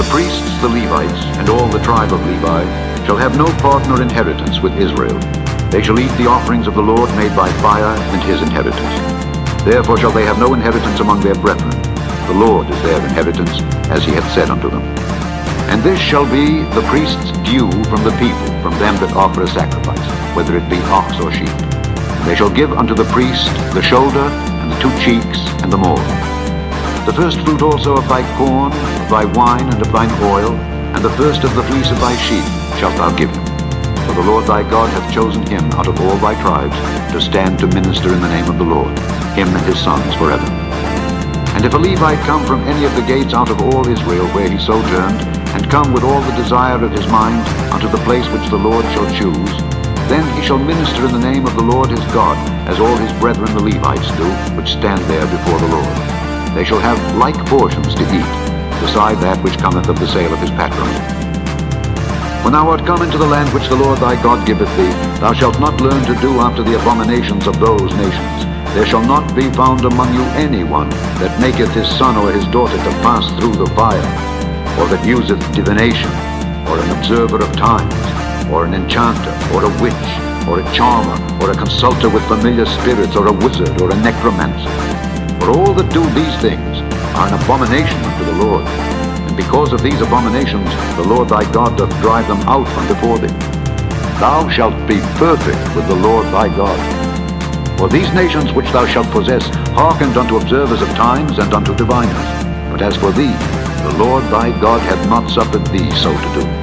The priests, the Levites, and all the tribe of Levi shall have no part nor inheritance with Israel. They shall eat the offerings of the Lord made by fire and his inheritance. Therefore shall they have no inheritance among their brethren. The Lord is their inheritance, as he hath said unto them. And this shall be the priest's due from the people, from them that offer a sacrifice, whether it be ox or sheep. And they shall give unto the priest the shoulder, and the 2 cheeks, and the maw. The first fruit also of thy corn, of thy wine, and of thine oil, and the first of the fleece of thy sheep shalt thou give him. For the Lord thy God hath chosen him out of all thy tribes to stand to minister in the name of the Lord, him and his sons forever. And if a Levite come from any of the gates out of all Israel where he sojourned, and come with all the desire of his mind unto the place which the Lord shall choose, then he shall minister in the name of the Lord his God, as all his brethren the Levites do, which stand there before the Lord. They shall have like portions to eat, beside that which cometh of the sale of his patrimony. When thou art come into the land which the Lord thy God giveth thee, thou shalt not learn to do after the abominations of those nations. There shall not be found among you any one that maketh his son or his daughter to pass through the fire, or that useth divination, or an observer of times, or an enchanter, or a witch, or a charmer, or a consulter with familiar spirits, or a wizard, or a necromancer. For all that do these things are an abomination unto the Lord. And because of these abominations, the Lord thy God doth drive them out from before thee. Thou shalt be perfect with the Lord thy God. For these nations which thou shalt possess hearkened unto observers of times and unto diviners. But as for thee, the Lord thy God hath not suffered thee so to do.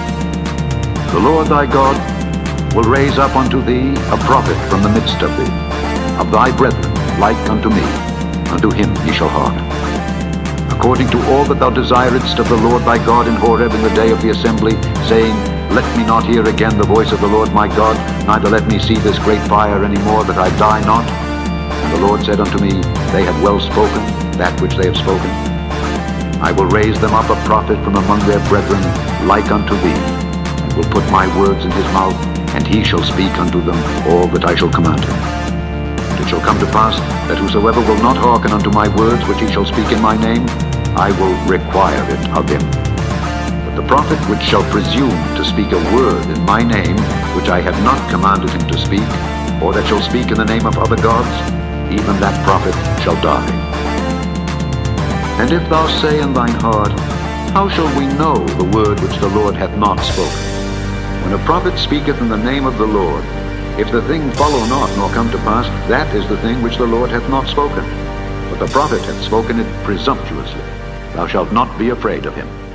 The Lord thy God will raise up unto thee a prophet from the midst of thee, of thy brethren, like unto me. Unto him ye shall hearken. According to all that thou desiredst of the Lord thy God in Horeb in the day of the assembly, saying, Let me not hear again the voice of the Lord my God, neither let me see this great fire any more, that I die not. And the Lord said unto me, They have well spoken, that which they have spoken. I will raise them up a prophet from among their brethren, like unto thee, and will put my words in his mouth, and he shall speak unto them all that I shall command him. And it shall come to pass, that whosoever will not hearken unto my words which he shall speak in my name, I will require it of him. But the prophet which shall presume to speak a word in my name, which I have not commanded him to speak, or that shall speak in the name of other gods, even that prophet shall die. And if thou say in thine heart, How shall we know the word which the Lord hath not spoken? When a prophet speaketh in the name of the Lord, if the thing follow not nor come to pass, that is the thing which the Lord hath not spoken. But the prophet hath spoken it presumptuously. Thou shalt not be afraid of him.